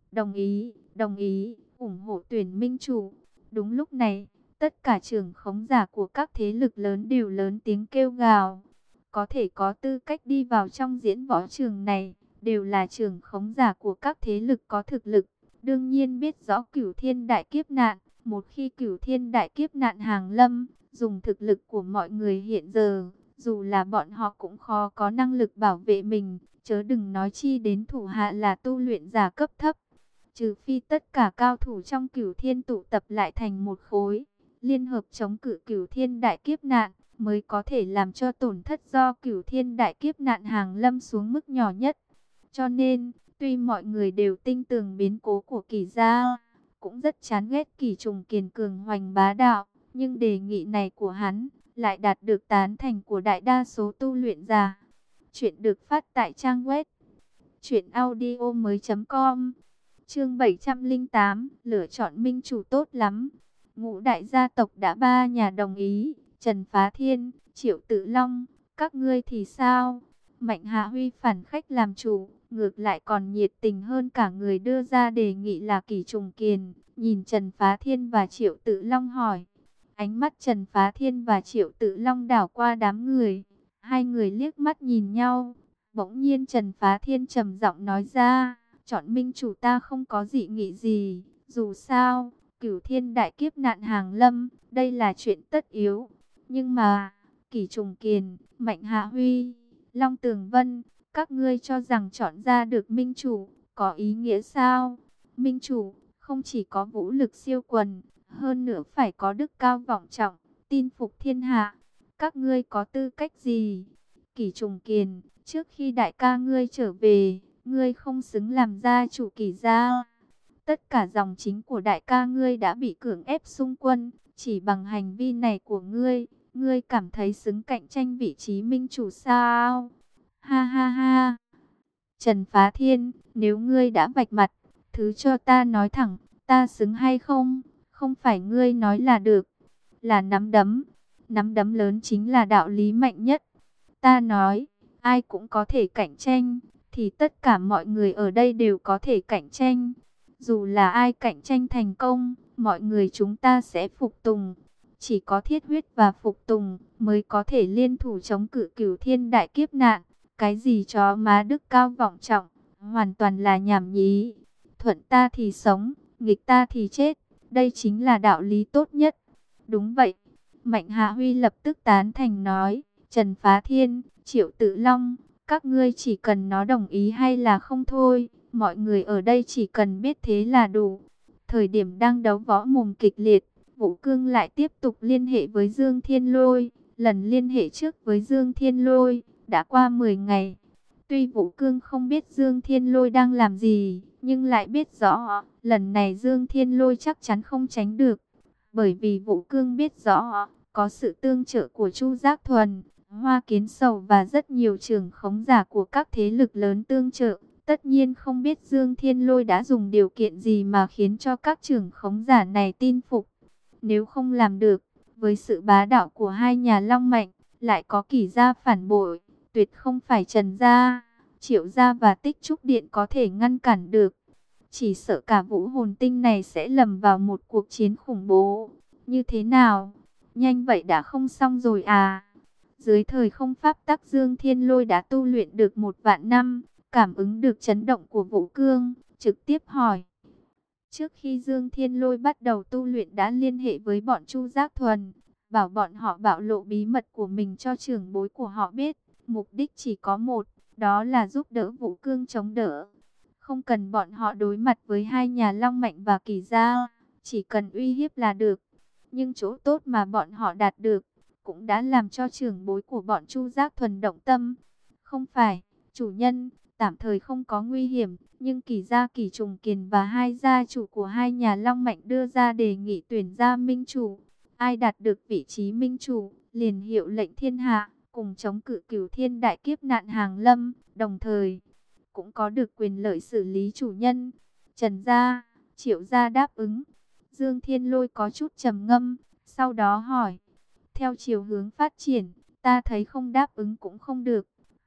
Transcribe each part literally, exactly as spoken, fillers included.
Đồng ý, đồng ý, ủng hộ tuyển minh chủ. Đúng lúc này, tất cả trưởng khống giả của các thế lực lớn đều lớn tiếng kêu gào. Có thể có tư cách đi vào trong diễn võ trường này, đều là trưởng khống giả của các thế lực có thực lực. Đương nhiên biết rõ Cửu Thiên Đại Kiếp Nạn, một khi Cửu Thiên Đại Kiếp Nạn hàng lâm, dùng thực lực của mọi người hiện giờ, dù là bọn họ cũng khó có năng lực bảo vệ mình, chớ đừng nói chi đến thủ hạ là tu luyện giả cấp thấp. Trừ phi tất cả cao thủ trong Cửu Thiên tụ tập lại thành một khối, liên hợp chống cự Cửu Thiên Đại Kiếp Nạn, mới có thể làm cho tổn thất do Cửu Thiên Đại Kiếp Nạn hàng lâm xuống mức nhỏ nhất. Cho nên, tuy mọi người đều tin tưởng biến cố của Kỳ gia, cũng rất chán ghét Kỳ Trùng Kiền cường hoành bá đạo, nhưng đề nghị này của hắn lại đạt được tán thành của đại đa số tu luyện giả. Chuyện được phát tại trang web truyện audio mới.com. Chương bảy trăm lẻ tám, lựa chọn minh chủ tốt lắm. Ngũ đại gia tộc đã ba nhà đồng ý, Trần Phá Thiên, Triệu Tự Long, các ngươi thì sao? Mạnh Hạ Huy phản khách làm chủ, ngược lại còn nhiệt tình hơn cả người đưa ra đề nghị là Kỳ Trùng Kiền, nhìn Trần Phá Thiên và Triệu Tự Long hỏi. Ánh mắt Trần Phá Thiên và Triệu Tự Long đảo qua đám người, hai người liếc mắt nhìn nhau, bỗng nhiên Trần Phá Thiên trầm giọng nói ra, chọn minh chủ ta không có dị nghị gì, dù sao, Cửu Thiên Đại Kiếp Nạn hàng lâm, đây là chuyện tất yếu, nhưng mà, Kỳ Trùng Kiền, Mạnh Hạ Huy, Long Tường Vân, các ngươi cho rằng chọn ra được minh chủ, có ý nghĩa sao? Minh chủ, không chỉ có vũ lực siêu quần, hơn nữa phải có đức cao vọng trọng, tin phục thiên hạ. Các ngươi có tư cách gì? Kỳ Trùng Kiền, trước khi đại ca ngươi trở về, ngươi không xứng làm gia chủ Kỳ gia. Tất cả dòng chính của đại ca ngươi đã bị cưỡng ép xung quân, chỉ bằng hành vi này của ngươi, ngươi cảm thấy xứng cạnh tranh vị trí minh chủ sao? Ha ha ha. Trần Phá Thiên, nếu ngươi đã vạch mặt, thứ cho ta nói thẳng, ta xứng hay không? Không phải ngươi nói là được, là nắm đấm. Nắm đấm lớn chính là đạo lý mạnh nhất. Ta nói, ai cũng có thể cạnh tranh, thì tất cả mọi người ở đây đều có thể cạnh tranh. Dù là ai cạnh tranh thành công, mọi người chúng ta sẽ phục tùng. Chỉ có thiết huyết và phục tùng mới có thể liên thủ chống cự Cửu Thiên Đại Kiếp Nạn. Cái gì chó má đức cao vọng trọng, hoàn toàn là nhảm nhí. Thuận ta thì sống, nghịch ta thì chết. Đây chính là đạo lý tốt nhất. Đúng vậy. Mạnh Hạ Huy lập tức tán thành nói. Trần Phá Thiên, Triệu Tự Long, các ngươi chỉ cần nó đồng ý hay là không thôi. Mọi người ở đây chỉ cần biết thế là đủ. Thời điểm đang đấu võ mồm kịch liệt, Vũ Cương lại tiếp tục liên hệ với Dương Thiên Lôi. Lần liên hệ trước với Dương Thiên Lôi đã qua mười ngày. Tuy Vũ Cương không biết Dương Thiên Lôi đang làm gì, nhưng lại biết rõ, lần này Dương Thiên Lôi chắc chắn không tránh được. Bởi vì Vũ Cương biết rõ, có sự tương trợ của Chu Giác Thuần, Hoa Kiến Sầu và rất nhiều trưởng khống giả của các thế lực lớn tương trợ. Tất nhiên không biết Dương Thiên Lôi đã dùng điều kiện gì mà khiến cho các trưởng khống giả này tin phục. Nếu không làm được, với sự bá đạo của hai nhà Long Mạnh, lại có Kỷ gia phản bội, tuyệt không phải Trần gia, Triệu gia và Tích Trúc Điện có thể ngăn cản được. Chỉ sợ cả vũ hồn tinh này sẽ lầm vào một cuộc chiến khủng bố. Như thế nào? Nhanh vậy đã không xong rồi à? Dưới thời không pháp tắc, Dương Thiên Lôi đã tu luyện được một vạn năm, cảm ứng được chấn động của Vũ Cương, trực tiếp hỏi. Trước khi Dương Thiên Lôi bắt đầu tu luyện đã liên hệ với bọn Chu Giác Thuần, bảo bọn họ bạo lộ bí mật của mình cho trưởng bối của họ biết. Mục đích chỉ có một, đó là giúp đỡ Vũ Cương chống đỡ. Không cần bọn họ đối mặt với hai nhà Long Mạnh và Kỳ gia, chỉ cần uy hiếp là được. Nhưng chỗ tốt mà bọn họ đạt được, cũng đã làm cho trưởng bối của bọn Chu Giác Thuần động tâm. Không phải, chủ nhân, tạm thời không có nguy hiểm, nhưng Kỳ gia Kỳ Trùng Kiền và hai gia chủ của hai nhà Long Mạnh đưa ra đề nghị tuyển ra minh chủ. Ai đạt được vị trí minh chủ, liền hiệu lệnh thiên hạ, cùng chống cự Cửu Thiên Đại Kiếp Nạn hàng lâm, đồng thời cũng có được quyền lợi xử lý chủ nhân. Trần gia, Triệu gia đáp ứng. Dương Thiên Lôi có chút trầm ngâm, sau đó hỏi, theo chiều hướng phát triển, ta thấy không đáp ứng cũng không được.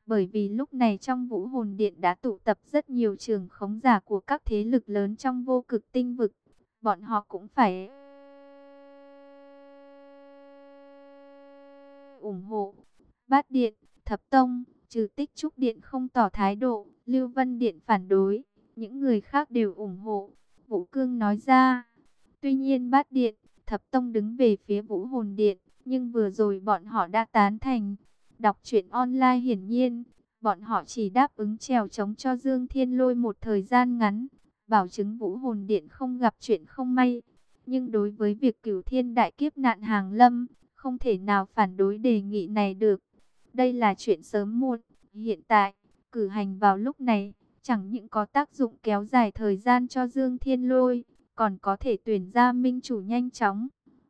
Bởi vì lúc này trong Vũ Hồn Điện đã tụ tập rất nhiều trưởng khống giả của các thế lực lớn trong vô cực tinh vực. Bọn họ cũng phải ủng hộ. Bát Điện, Thập Tông, trừ Tích Trúc Điện không tỏ thái độ, Lưu Vân Điện phản đối, những người khác đều ủng hộ. Vũ Cương nói ra. Tuy nhiên Bát Điện, Thập Tông đứng về phía Vũ Hồn Điện, nhưng vừa rồi bọn họ đã tán thành. Đọc truyện online hiển nhiên, bọn họ chỉ đáp ứng trèo chống cho Dương Thiên Lôi một thời gian ngắn, bảo chứng Vũ Hồn Điện không gặp chuyện không may. Nhưng đối với việc Cửu Thiên đại kiếp nạn hàng lâm, không thể nào phản đối đề nghị này được. Đây là chuyện sớm muộn, hiện tại, cử hành vào lúc này, chẳng những có tác dụng kéo dài thời gian cho Dương Thiên Lôi, còn có thể tuyển ra minh chủ nhanh chóng.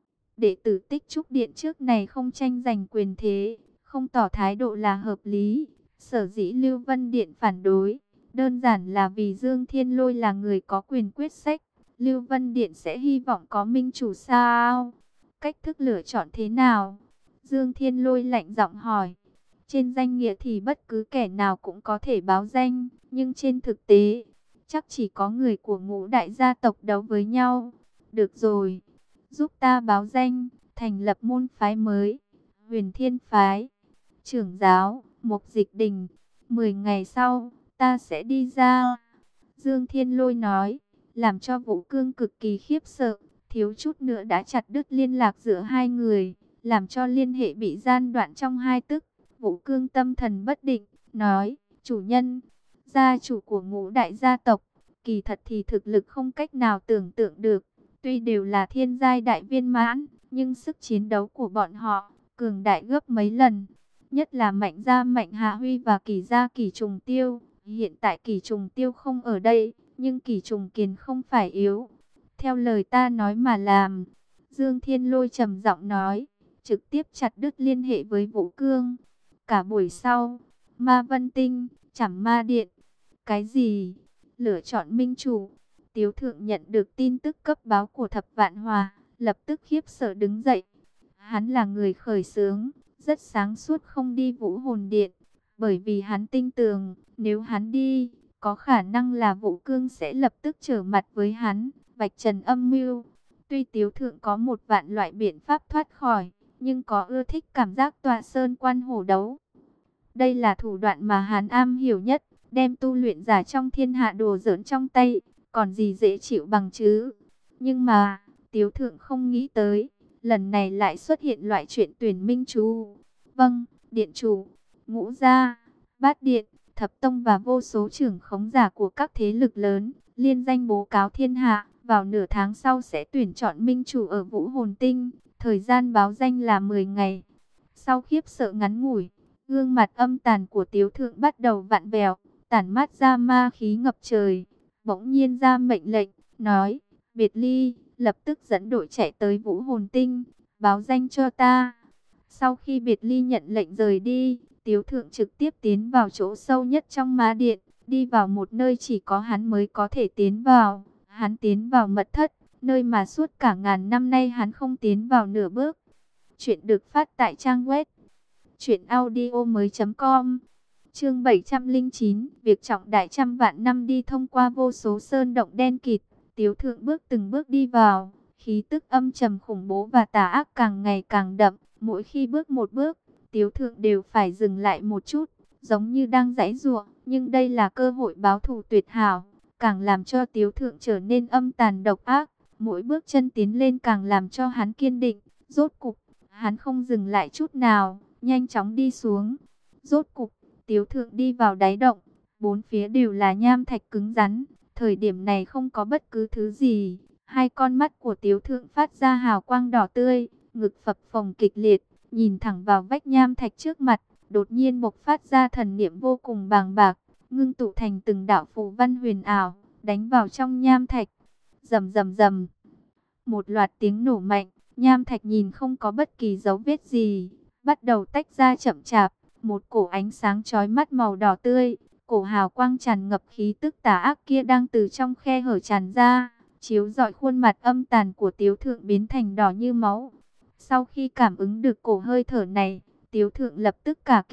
Đệ tử Tích Trúc Điện trước này không tranh giành quyền thế, không tỏ thái độ là hợp lý. Sở dĩ Lưu Vân Điện phản đối, đơn giản là vì Dương Thiên Lôi là người có quyền quyết sách. Lưu Vân Điện sẽ hy vọng có minh chủ sao? Cách thức lựa chọn thế nào? Dương Thiên Lôi lạnh giọng hỏi. Trên danh nghĩa thì bất cứ kẻ nào cũng có thể báo danh, nhưng trên thực tế, chắc chỉ có người của ngũ đại gia tộc đấu với nhau. Được rồi, giúp ta báo danh, thành lập môn phái mới, Huyền Thiên Phái. Trưởng giáo, Mục Dịch Đình, mười ngày sau, ta sẽ đi ra. Dương Thiên Lôi nói, làm cho Vũ Cương cực kỳ khiếp sợ, thiếu chút nữa đã chặt đứt liên lạc giữa hai người, làm cho liên hệ bị gian đoạn trong hai tức. Vũ Cương tâm thần bất định, nói, chủ nhân, gia chủ của ngũ đại gia tộc, kỳ thật thì thực lực không cách nào tưởng tượng được. Tuy đều là thiên giai đại viên mãn, nhưng sức chiến đấu của bọn họ cường đại gấp mấy lần. Nhất là Mạnh gia Mạnh Hạ Huy và Kỳ gia Kỳ Trùng Tiêu. Hiện tại Kỳ Trùng Tiêu không ở đây, nhưng Kỳ Trùng Kiền không phải yếu. Theo lời ta nói mà làm. Dương Thiên Lôi trầm giọng nói, trực tiếp chặt đứt liên hệ với Vũ Cương. Cả buổi sau, Ma Vân Tinh, Trảm Ma Điện. Cái gì? Lựa chọn minh chủ. Tiếu Thượng nhận được tin tức cấp báo của Thập Vạn Hòa, lập tức khiếp sợ đứng dậy. Hắn là người khởi xướng, rất sáng suốt không đi Vũ Hồn Điện, bởi vì hắn tin tưởng, nếu hắn đi, có khả năng là Vũ Cương sẽ lập tức trở mặt với hắn, vạch trần âm mưu. Tuy Tiếu Thượng có một vạn loại biện pháp thoát khỏi, nhưng có ưa thích cảm giác tọa sơn quan hổ đấu. Đây là thủ đoạn mà hắn am hiểu nhất, đem tu luyện giả trong thiên hạ đồ giỡn trong tay, còn gì dễ chịu bằng chứ. Nhưng mà, Tiếu Thượng không nghĩ tới, lần này lại xuất hiện loại chuyện tuyển minh chủ. Vâng, điện chủ, Ngũ gia, Bát Điện, Thập Tông và vô số trưởng khống giả của các thế lực lớn, liên danh bố cáo thiên hạ, vào nửa tháng sau sẽ tuyển chọn minh chủ ở Vũ Hồn Tinh, thời gian báo danh là mười ngày. Sau khiếp sợ ngắn ngủi, gương mặt âm tàn của Tiếu Thượng bắt đầu vặn vẹo, tản mát ra ma khí ngập trời. Bỗng nhiên ra mệnh lệnh, nói, Biệt Ly, lập tức dẫn đội chạy tới Vũ Hồn Tinh, báo danh cho ta. Sau khi Biệt Ly nhận lệnh rời đi, Tiếu Thượng trực tiếp tiến vào chỗ sâu nhất trong Ma Điện, đi vào một nơi chỉ có hắn mới có thể tiến vào. Hắn tiến vào mật thất, nơi mà suốt cả ngàn năm nay hắn không tiến vào nửa bước. Chuyện được phát tại trang web truyện audio mới chấm com. Chương bảy trăm lẻ chín, việc trọng đại trăm vạn năm đi thông qua vô số sơn động đen kịt. Tiếu Thượng bước từng bước đi vào, khí tức âm trầm khủng bố và tà ác càng ngày càng đậm. Mỗi khi bước một bước, Tiếu Thượng đều phải dừng lại một chút, giống như đang giãy giụa. Nhưng đây là cơ hội báo thù tuyệt hảo, càng làm cho Tiếu Thượng trở nên âm tàn độc ác. Mỗi bước chân tiến lên càng làm cho hắn kiên định. Rốt cục, hắn không dừng lại chút nào, nhanh chóng đi xuống. Rốt cục, Tiếu Thượng đi vào đáy động, bốn phía đều là nham thạch cứng rắn. Thời điểm này không có bất cứ thứ gì. Hai con mắt của Tiếu Thượng phát ra hào quang đỏ tươi, ngực phập phồng kịch liệt, nhìn thẳng vào vách nham thạch trước mặt, đột nhiên bộc phát ra thần niệm vô cùng bàng bạc, ngưng tụ thành từng đạo phù văn huyền ảo, đánh vào trong nham thạch. Rầm rầm rầm. Một loạt tiếng nổ mạnh, nham thạch nhìn không có bất kỳ dấu vết gì, bắt đầu tách ra chậm chạp, một cổ ánh sáng chói mắt màu đỏ tươi, cổ hào quang tràn ngập khí tức tà ác kia đang từ trong khe hở tràn ra, chiếu rọi khuôn mặt âm tàn của Tiếu Thượng biến thành đỏ như máu. Sau khi cảm ứng được cổ hơi thở này, Tiếu Thượng lập tức cả kinh,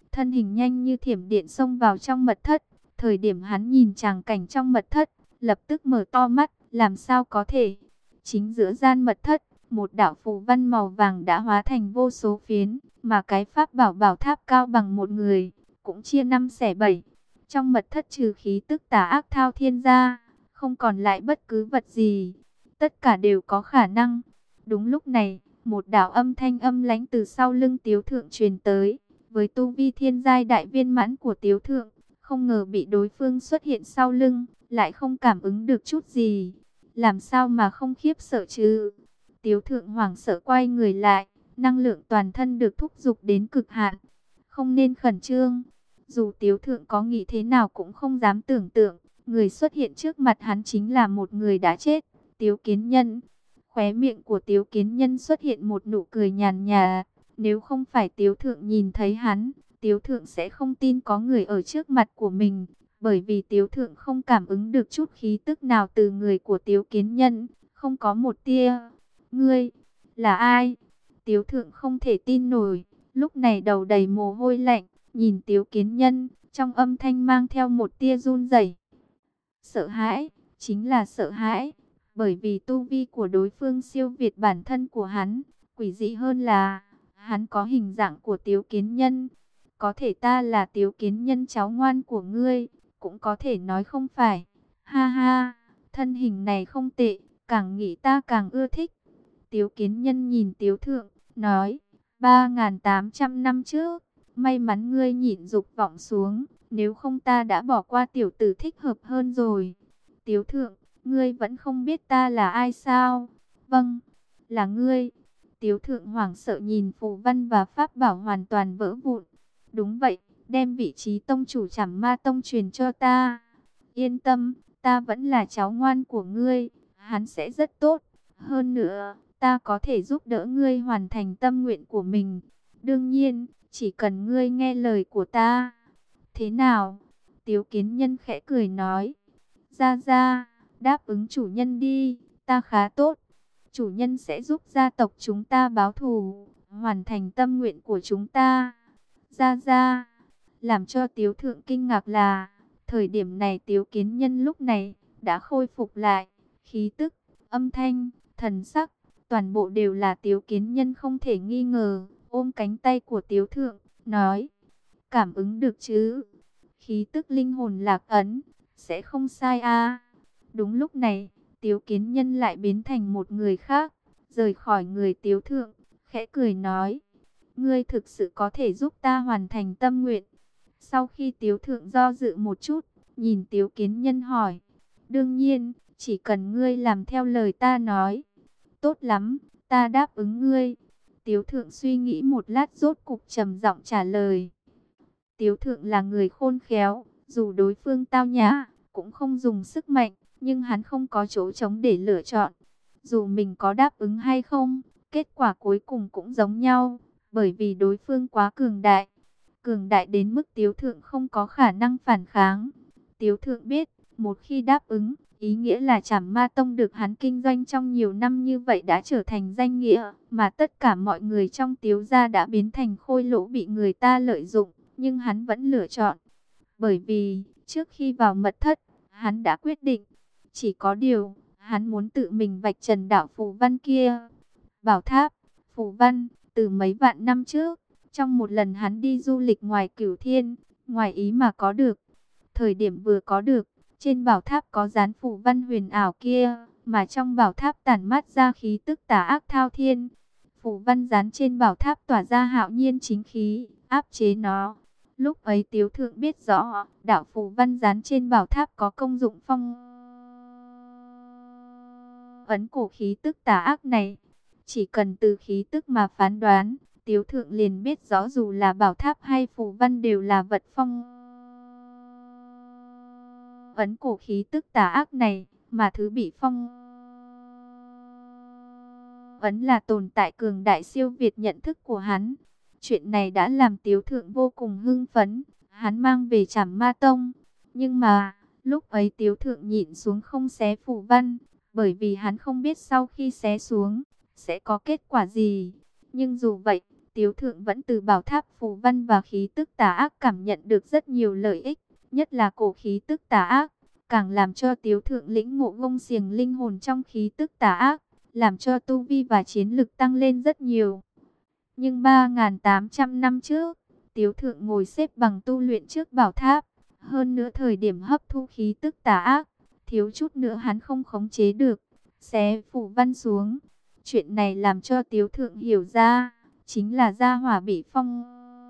thân hình nhanh như thiểm điện xông vào trong mật thất. Thời điểm hắn nhìn tràng cảnh trong mật thất, lập tức mở to mắt, làm sao có thể? Chính giữa gian mật thất, một đạo phù văn màu vàng đã hóa thành vô số phiến, mà cái pháp bảo bảo tháp cao bằng một người, cũng chia năm xẻ bảy. Trong mật thất trừ khí tức tà ác thao thiên ra, không còn lại bất cứ vật gì. Tất cả đều có khả năng. Đúng lúc này, một đạo âm thanh âm lãnh từ sau lưng Tiếu Thượng truyền tới. Với tu vi thiên giai đại viên mãn của Tiếu Thượng, không ngờ bị đối phương xuất hiện sau lưng, lại không cảm ứng được chút gì. Làm sao mà không khiếp sợ chứ? Tiếu Thượng hoảng sợ quay người lại, năng lượng toàn thân được thúc giục đến cực hạn. Không nên khẩn trương. Dù Tiếu Thượng có nghĩ thế nào cũng không dám tưởng tượng, người xuất hiện trước mặt hắn chính là một người đã chết, Tiếu Kiến Nhân. Khóe miệng của Tiếu Kiến Nhân xuất hiện một nụ cười nhàn nhạt. Nếu không phải Tiếu Thượng nhìn thấy hắn, Tiếu Thượng sẽ không tin có người ở trước mặt của mình. Bởi vì Tiếu Thượng không cảm ứng được chút khí tức nào từ người của Tiếu Kiến Nhân, không có một tia. Ngươi, là ai? Tiếu Thượng không thể tin nổi, lúc này đầu đầy mồ hôi lạnh, nhìn Tiếu Kiến Nhân, trong âm thanh mang theo một tia run rẩy. Sợ hãi, chính là sợ hãi, bởi vì tu vi của đối phương siêu việt bản thân của hắn, quỷ dị hơn là hắn có hình dạng của Tiếu Kiến Nhân. Có thể ta là Tiếu Kiến Nhân cháu ngoan của ngươi, cũng có thể nói không phải. Ha ha, thân hình này không tệ, càng nghĩ ta càng ưa thích. Tiếu Kiến Nhân nhìn Tiếu Thượng, nói, ba nghìn tám trăm năm trước, may mắn ngươi nhịn dục vọng xuống, nếu không ta đã bỏ qua tiểu tử thích hợp hơn rồi. Tiếu Thượng, ngươi vẫn không biết ta là ai sao? Vâng, là ngươi. Tiếu Thượng hoảng sợ nhìn phù văn và pháp bảo hoàn toàn vỡ vụn. Đúng vậy, đem vị trí tông chủ Trảm Ma Tông truyền cho ta. Yên tâm, ta vẫn là cháu ngoan của ngươi, hắn sẽ rất tốt. Hơn nữa, ta có thể giúp đỡ ngươi hoàn thành tâm nguyện của mình. Đương nhiên, chỉ cần ngươi nghe lời của ta. Thế nào? Tiếu Kiến Nhân khẽ cười nói. Ra ra, đáp ứng chủ nhân đi, ta khá tốt. Chủ nhân sẽ giúp gia tộc chúng ta báo thù, hoàn thành tâm nguyện của chúng ta. Ra ra, làm cho Tiếu Thượng kinh ngạc là, thời điểm này Tiếu Kiến Nhân lúc này đã khôi phục lại, khí tức, âm thanh, thần sắc, toàn bộ đều là Tiếu Kiến Nhân không thể nghi ngờ, ôm cánh tay của Tiếu Thượng, nói, cảm ứng được chứ, khí tức linh hồn lạc ấn, sẽ không sai a. Đúng lúc này, Tiếu Kiến Nhân lại biến thành một người khác, rời khỏi người Tiếu Thượng, khẽ cười nói, ngươi thực sự có thể giúp ta hoàn thành tâm nguyện. Sau khi Tiếu Thượng do dự một chút, nhìn Tiếu Kiến Nhân hỏi, đương nhiên, chỉ cần ngươi làm theo lời ta nói. Tốt lắm, ta đáp ứng ngươi. Tiếu Thượng suy nghĩ một lát rốt cục trầm giọng trả lời. Tiếu Thượng là người khôn khéo, dù đối phương tao nhã, cũng không dùng sức mạnh, nhưng hắn không có chỗ trống để lựa chọn. Dù mình có đáp ứng hay không, kết quả cuối cùng cũng giống nhau, bởi vì đối phương quá cường đại. Cường đại đến mức Tiếu Thượng không có khả năng phản kháng. Tiếu Thượng biết, một khi đáp ứng, ý nghĩa là Trảm Ma Tông được hắn kinh doanh trong nhiều năm như vậy đã trở thành danh nghĩa, mà tất cả mọi người trong Tiếu gia đã biến thành khôi lỗ bị người ta lợi dụng, nhưng hắn vẫn lựa chọn. Bởi vì, trước khi vào mật thất, hắn đã quyết định, chỉ có điều, hắn muốn tự mình vạch trần đạo phù văn kia. Bảo tháp, phù văn, từ mấy vạn năm trước, trong một lần hắn đi du lịch ngoài Cửu Thiên, ngoài ý mà có được. Thời điểm vừa có được, trên bảo tháp có dán phù văn huyền ảo kia, mà trong bảo tháp tản mát ra khí tức tà ác thao thiên. Phù văn dán trên bảo tháp tỏa ra hạo nhiên chính khí, áp chế nó. Lúc ấy Tiếu Thượng biết rõ, đạo phù văn dán trên bảo tháp có công dụng phong ấn cổ khí tức tà ác này. Chỉ cần từ khí tức mà phán đoán, Tiếu Thượng liền biết rõ dù là bảo tháp hay phù văn đều là vật phong ấn cổ khí tức tà ác này, mà thứ bị phong ấn là tồn tại cường đại siêu việt nhận thức của hắn. Chuyện này đã làm Tiếu Thượng vô cùng hưng phấn, hắn mang về Trảm Ma Tông. Nhưng mà, lúc ấy Tiếu Thượng nhịn xuống không xé phù văn, bởi vì hắn không biết sau khi xé xuống, sẽ có kết quả gì. Nhưng dù vậy, Tiếu Thượng vẫn từ bảo tháp phù văn và khí tức tà ác cảm nhận được rất nhiều lợi ích, nhất là cổ khí tức tà ác, càng làm cho Tiếu Thượng lĩnh ngộ gông xiềng linh hồn trong khí tức tà ác, làm cho tu vi và chiến lực tăng lên rất nhiều. Nhưng ba nghìn tám trăm năm trước, Tiếu Thượng ngồi xếp bằng tu luyện trước bảo tháp, hơn nữa thời điểm hấp thu khí tức tà ác, thiếu chút nữa hắn không khống chế được, xé phù văn xuống. Chuyện này làm cho Tiếu Thượng hiểu ra, chính là gia hỏa bị phong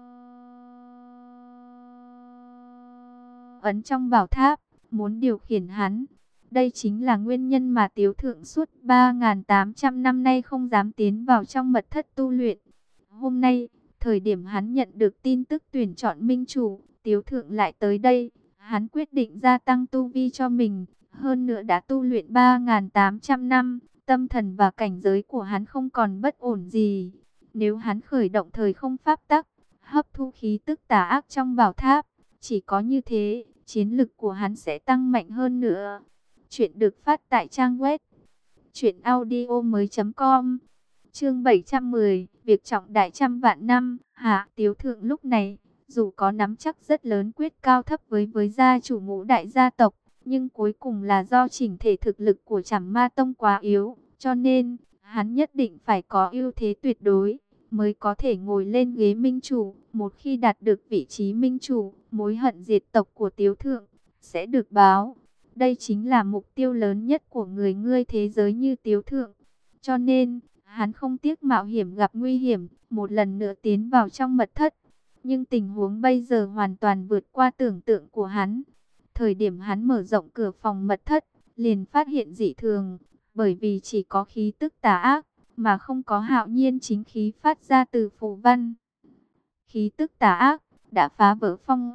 ấn trong bảo tháp, muốn điều khiển hắn. Đây chính là nguyên nhân mà Tiếu Thượng suốt ba nghìn tám trăm năm nay không dám tiến vào trong mật thất tu luyện. Hôm nay, thời điểm hắn nhận được tin tức tuyển chọn minh chủ, Tiếu Thượng lại tới đây. Hắn quyết định gia tăng tu vi cho mình, hơn nữa đã tu luyện ba nghìn tám trăm năm, tâm thần và cảnh giới của hắn không còn bất ổn gì. Nếu hắn khởi động thời không pháp tắc, hấp thu khí tức tà ác trong bảo tháp, chỉ có như thế, chiến lực của hắn sẽ tăng mạnh hơn nữa. Chuyện được phát tại trang web truyện audio mới chấm com. Chương bảy trăm mười, việc trọng đại trăm vạn năm. Hạ Tiếu Thượng lúc này, dù có nắm chắc rất lớn quyết cao thấp với với gia chủ ngũ đại gia tộc, nhưng cuối cùng là do chỉnh thể thực lực của Trảm Ma Tông quá yếu, cho nên hắn nhất định phải có ưu thế tuyệt đối mới có thể ngồi lên ghế minh chủ. Một khi đạt được vị trí minh chủ, mối hận diệt tộc của Tiếu Thượng sẽ được báo. Đây chính là mục tiêu lớn nhất của người ngươi thế giới như Tiếu Thượng. Cho nên, hắn không tiếc mạo hiểm gặp nguy hiểm, một lần nữa tiến vào trong mật thất. Nhưng tình huống bây giờ hoàn toàn vượt qua tưởng tượng của hắn. Thời điểm hắn mở rộng cửa phòng mật thất, liền phát hiện dị thường, bởi vì chỉ có khí tức tà ác, mà không có hạo nhiên chính khí phát ra từ phù văn. Khí tức tà ác đã phá vỡ phong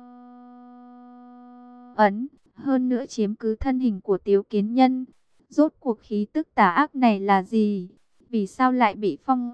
ấn, hơn nữa chiếm cứ thân hình của Tiếu Kiến Nhân. Rốt cuộc khí tức tà ác này là gì? Vì sao lại bị phong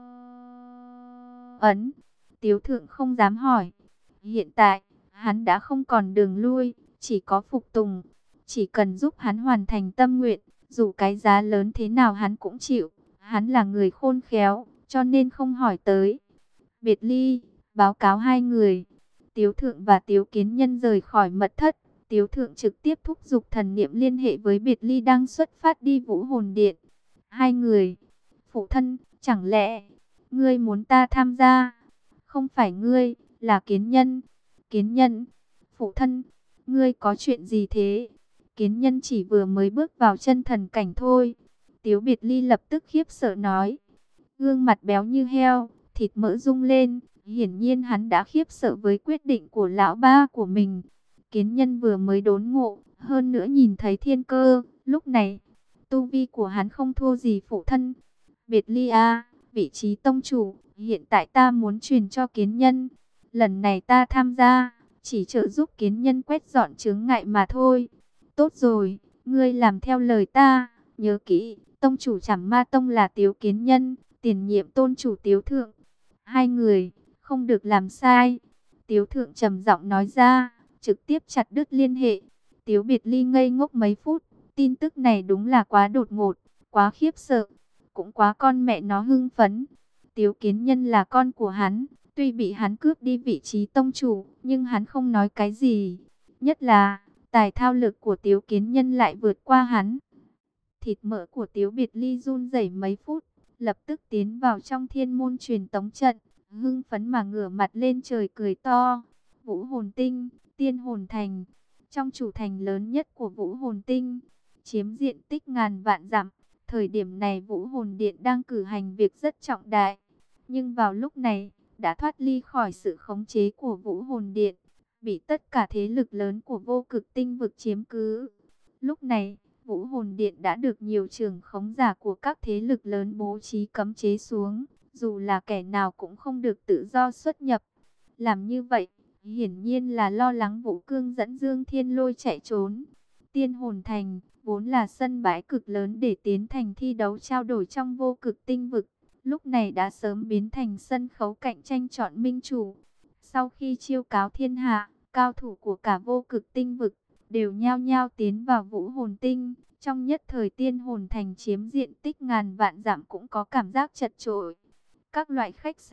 ấn? Tiếu Thượng không dám hỏi. Hiện tại, hắn đã không còn đường lui, chỉ có phục tùng. Chỉ cần giúp hắn hoàn thành tâm nguyện, dù cái giá lớn thế nào hắn cũng chịu. Hắn là người khôn khéo, cho nên không hỏi tới. Biệt ly, báo cáo hai người. Tiếu Thượng và Tiếu Kiến Nhân rời khỏi mật thất. Tiếu Thượng trực tiếp thúc giục thần niệm liên hệ với Biệt ly đang xuất phát đi Vũ Hồn Điện. Hai người, phụ thân, chẳng lẽ ngươi muốn ta tham gia? Không phải ngươi, là Kiến Nhân. Kiến Nhân, phụ thân, ngươi có chuyện gì thế? Kiến Nhân chỉ vừa mới bước vào chân thần cảnh thôi. Tiếu Biệt ly lập tức khiếp sợ nói. Gương mặt béo như heo, thịt mỡ rung lên. Hiển nhiên hắn đã khiếp sợ với quyết định của lão ba của mình. Kiến Nhân vừa mới đốn ngộ, hơn nữa nhìn thấy thiên cơ. Lúc này, tu vi của hắn không thua gì phụ thân. Biệt ly a, vị trí tông chủ, hiện tại ta muốn truyền cho Kiến Nhân. Lần này ta tham gia, chỉ trợ giúp Kiến Nhân quét dọn chướng ngại mà thôi. Tốt rồi, ngươi làm theo lời ta, nhớ kỹ, tông chủ Trảm Ma Tông là Tiếu Kiến Nhân, tiền nhiệm tôn chủ Tiếu Thượng. Hai người, không được làm sai. Tiếu Thượng trầm giọng nói ra, trực tiếp chặt đứt liên hệ. Tiếu Biệt ly ngây ngốc mấy phút, tin tức này đúng là quá đột ngột, quá khiếp sợ, cũng quá con mẹ nó hưng phấn. Tiếu Kiến Nhân là con của hắn, tuy bị hắn cướp đi vị trí tông chủ, nhưng hắn không nói cái gì. Nhất là, tài thao lực của Tiếu Kiến Nhân lại vượt qua hắn. Thịt mỡ của Tiếu Biệt ly run rẩy mấy phút, lập tức tiến vào trong thiên môn truyền tống trận, hưng phấn mà ngửa mặt lên trời cười to. Vũ Hồn Tinh, Tiên Hồn Thành, trong chủ thành lớn nhất của Vũ Hồn Tinh, chiếm diện tích ngàn vạn dặm. Thời điểm này Vũ Hồn Điện đang cử hành việc rất trọng đại, nhưng vào lúc này, đã thoát ly khỏi sự khống chế của Vũ Hồn Điện, bị tất cả thế lực lớn của vô cực tinh vực chiếm cứ. Lúc này, Vũ Hồn Điện đã được nhiều trưởng khống giả của các thế lực lớn bố trí cấm chế xuống, dù là kẻ nào cũng không được tự do xuất nhập. Làm như vậy, hiển nhiên là lo lắng Vũ Cương dẫn Dương Thiên Lôi chạy trốn. Tiên Hồn Thành vốn là sân bãi cực lớn để tiến hành thi đấu trao đổi trong vô cực tinh vực, lúc này đã sớm biến thành sân khấu cạnh tranh chọn minh chủ. Sau khi chiêu cáo thiên hạ, cao thủ của cả vô cực tinh vực đều nhao nhao tiến vào Vũ Hồn Tinh. Trong nhất thời Tiên Hồn Thành chiếm diện tích ngàn vạn dặm cũng có cảm giác chật chội. Các loại khách sạn,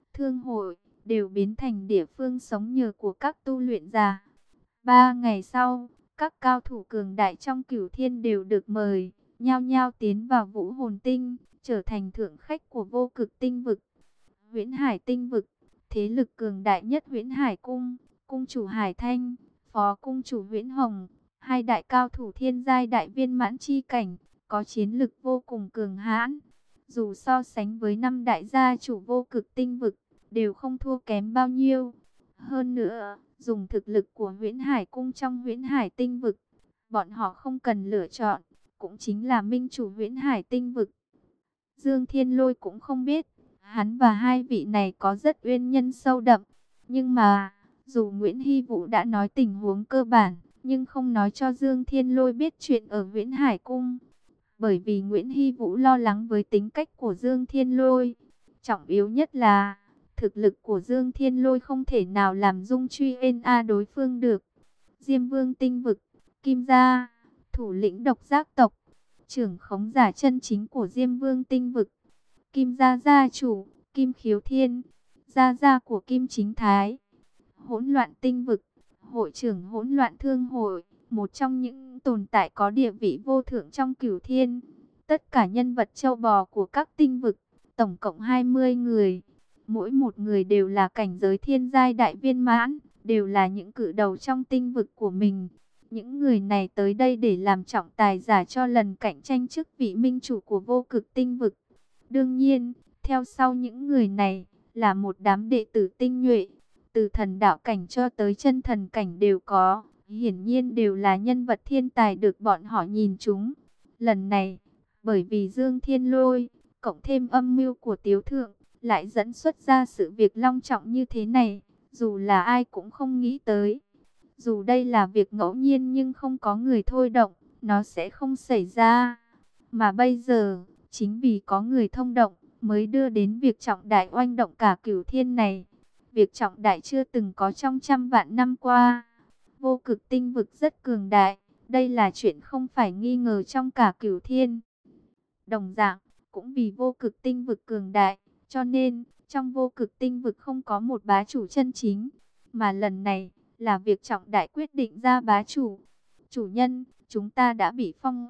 thương hội, đều biến thành địa phương sống nhờ của các tu luyện giả. Ba ngày sau, các cao thủ cường đại trong Cửu Thiên đều được mời, nhao nhao tiến vào Vũ Hồn Tinh, trở thành thượng khách của Vô Cực Tinh vực. Huyễn Hải Tinh vực, thế lực cường đại nhất Huyễn Hải Cung, cung chủ Hải Thanh, phó cung chủ Huyễn Hồng, hai đại cao thủ thiên giai đại viên mãn chi cảnh, có chiến lực vô cùng cường hãn. Dù so sánh với năm đại gia chủ Vô Cực Tinh vực, đều không thua kém bao nhiêu. Hơn nữa, dùng thực lực của Huyễn Hải Cung trong Huyễn Hải Tinh vực, bọn họ không cần lựa chọn, cũng chính là minh chủ Huyễn Hải Tinh vực. Dương Thiên Lôi cũng không biết, hắn và hai vị này có rất uyên nhân sâu đậm. Nhưng mà, dù Nguyễn Hy Vũ đã nói tình huống cơ bản, nhưng không nói cho Dương Thiên Lôi biết chuyện ở Huyễn Hải Cung. Bởi vì Nguyễn Hy Vũ lo lắng với tính cách của Dương Thiên Lôi. Trọng yếu nhất là, thực lực của Dương Thiên Lôi không thể nào làm Dung Truy Ên A đối phương được. Diêm Vương Tinh vực, Kim Gia, thủ lĩnh độc giác tộc, trưởng khống giả chân chính của Diêm Vương Tinh vực. Kim Gia gia chủ, Kim Khiếu Thiên, gia gia của Kim Chính Thái. Hỗn loạn tinh vực, hội trưởng hỗn loạn thương hội, một trong những tồn tại có địa vị vô thượng trong Cửu Thiên. Tất cả nhân vật châu bò của các tinh vực, tổng cộng hai mươi người. Mỗi một người đều là cảnh giới thiên giai đại viên mãn, đều là những cự đầu trong tinh vực của mình. Những người này tới đây để làm trọng tài giả cho lần cạnh tranh chức vị minh chủ của Vô Cực Tinh vực. Đương nhiên, theo sau những người này, là một đám đệ tử tinh nhuệ, từ thần đạo cảnh cho tới chân thần cảnh đều có, hiển nhiên đều là nhân vật thiên tài được bọn họ nhìn chúng. Lần này, bởi vì Dương Thiên Lôi, cộng thêm âm mưu của Tiếu Thượng, lại dẫn xuất ra sự việc long trọng như thế này, dù là ai cũng không nghĩ tới. Dù đây là việc ngẫu nhiên nhưng không có người thôi động, nó sẽ không xảy ra. Mà bây giờ, chính vì có người thông động, mới đưa đến việc trọng đại oanh động cả Cửu Thiên này. Việc trọng đại chưa từng có trong trăm vạn năm qua. Vô Cực Tinh vực rất cường đại, đây là chuyện không phải nghi ngờ trong cả Cửu Thiên. Đồng dạng, cũng vì Vô Cực Tinh vực cường đại, cho nên, trong Vô Cực Tinh vực không có một bá chủ chân chính. Mà lần này, là việc trọng đại quyết định ra bá chủ. Chủ nhân, chúng ta đã bị phong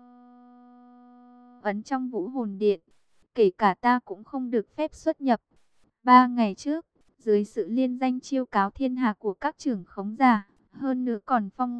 ấn trong Vũ Hồn Điện. Kể cả ta cũng không được phép xuất nhập. Ba ngày trước, dưới sự liên danh chiêu cáo thiên hạ của các trưởng khống giả, hơn nữa còn phong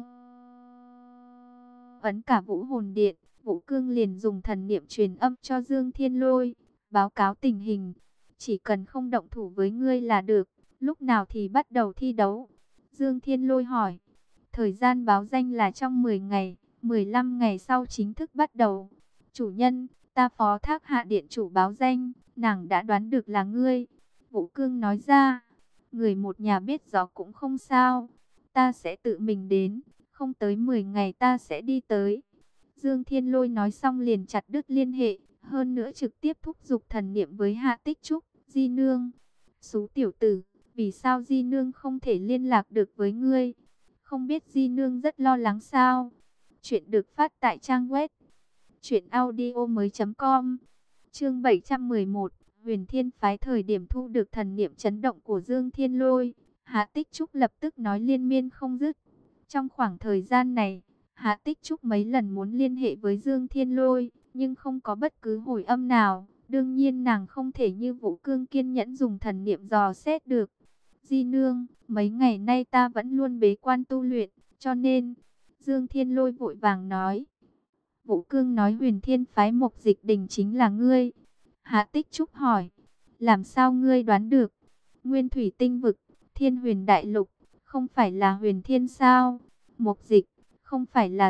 ấn cả Vũ Hồn Điện, Vũ Cương liền dùng thần niệm truyền âm cho Dương Thiên Lôi, báo cáo tình hình. Chỉ cần không động thủ với ngươi là được, lúc nào thì bắt đầu thi đấu? Dương Thiên Lôi hỏi. Thời gian báo danh là trong mười ngày, mười lăm ngày sau chính thức bắt đầu. Chủ nhân, ta phó thác hạ điện chủ báo danh, nàng đã đoán được là ngươi. Vũ Cương nói ra, người một nhà biết rõ cũng không sao, ta sẽ tự mình đến, không tới mười ngày ta sẽ đi tới. Dương Thiên Lôi nói xong liền chặt đứt liên hệ, hơn nữa trực tiếp thúc giục thần niệm với Hạ Tích Trúc, Di Nương. Xú tiểu tử, vì sao Di Nương không thể liên lạc được với ngươi? Không biết Di Nương rất lo lắng sao? Chuyện được phát tại trang web truyện audio mới chấm com. Chương bảy trăm mười một, Huyền Thiên phái. Thời điểm thu được thần niệm chấn động của Dương Thiên Lôi, Hạ Tích Trúc lập tức nói liên miên không dứt. Trong khoảng thời gian này, Hạ Tích Trúc mấy lần muốn liên hệ với Dương Thiên Lôi, nhưng không có bất cứ hồi âm nào. Đương nhiên nàng không thể như Vũ Cương kiên nhẫn dùng thần niệm dò xét được. Di Nương, mấy ngày nay ta vẫn luôn bế quan tu luyện, cho nên... Dương Thiên Lôi vội vàng nói. Vũ Cương nói Huyền Thiên phái Mộc Dịch Đình chính là ngươi. Hạ Tích Trúc hỏi, làm sao ngươi đoán được? Nguyên Thủy Tinh vực, Thiên Huyền Đại Lục, không phải là Huyền Thiên sao? Mộc Dịch, không phải là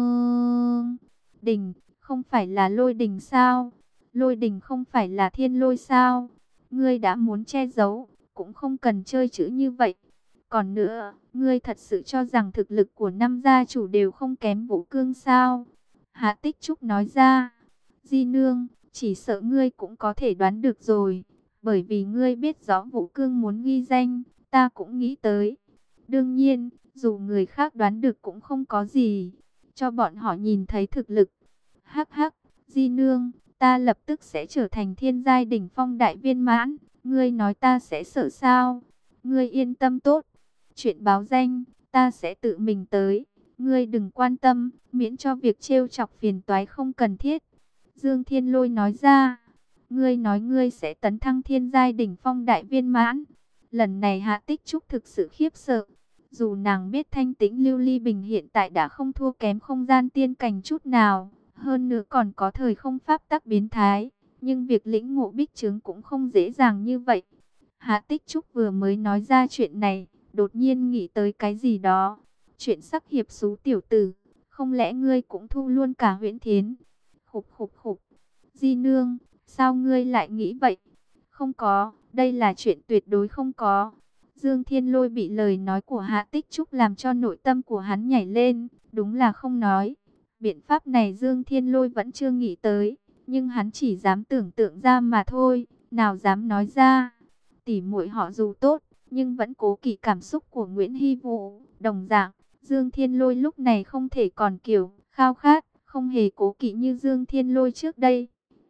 Dương Đình, không phải là Lôi Đình sao? Lôi Đình không phải là Thiên Lôi sao? Ngươi đã muốn che giấu, cũng không cần chơi chữ như vậy. Còn nữa, ngươi thật sự cho rằng thực lực của năm gia chủ đều không kém Vũ Cương sao? Hạ Tích Trúc nói ra. Di Nương, chỉ sợ ngươi cũng có thể đoán được rồi. Bởi vì ngươi biết rõ Vũ Cương muốn ghi danh, ta cũng nghĩ tới. Đương nhiên, dù người khác đoán được cũng không có gì. Cho bọn họ nhìn thấy thực lực. Hắc hắc, Di Nương, ta lập tức sẽ trở thành thiên giai đỉnh phong đại viên mãn. Ngươi nói ta sẽ sợ sao? Ngươi yên tâm tốt. Chuyện báo danh, ta sẽ tự mình tới. Ngươi đừng quan tâm, miễn cho việc trêu chọc phiền toái không cần thiết. Dương Thiên Lôi nói ra. Ngươi nói ngươi sẽ tấn thăng thiên giai đỉnh phong đại viên mãn. Lần này Hạ Tích Trúc thực sự khiếp sợ. Dù nàng biết thanh tĩnh lưu ly bình hiện tại đã không thua kém không gian tiên cảnh chút nào. Hơn nữa còn có thời không pháp tắc biến thái. Nhưng việc lĩnh ngộ bích trướng cũng không dễ dàng như vậy. Hạ Tích Trúc vừa mới nói ra chuyện này, đột nhiên nghĩ tới cái gì đó. Chuyện sắc hiệp xú tiểu tử, không lẽ ngươi cũng thu luôn cả Huyễn Thiến? Khục khục khục. Di nương, sao ngươi lại nghĩ vậy? Không có, đây là chuyện tuyệt đối không có. Dương Thiên Lôi bị lời nói của Hạ Tích Trúc làm cho nội tâm của hắn nhảy lên, đúng là không nói. Biện pháp này Dương Thiên Lôi vẫn chưa nghĩ tới, nhưng hắn chỉ dám tưởng tượng ra mà thôi, nào dám nói ra. Tỉ muội họ dù tốt, nhưng vẫn cố kỵ cảm xúc của Nguyễn Hy Vũ. Đồng dạng, Dương Thiên Lôi lúc này không thể còn kiểu khao khát, không hề cố kỵ như Dương Thiên Lôi trước đây.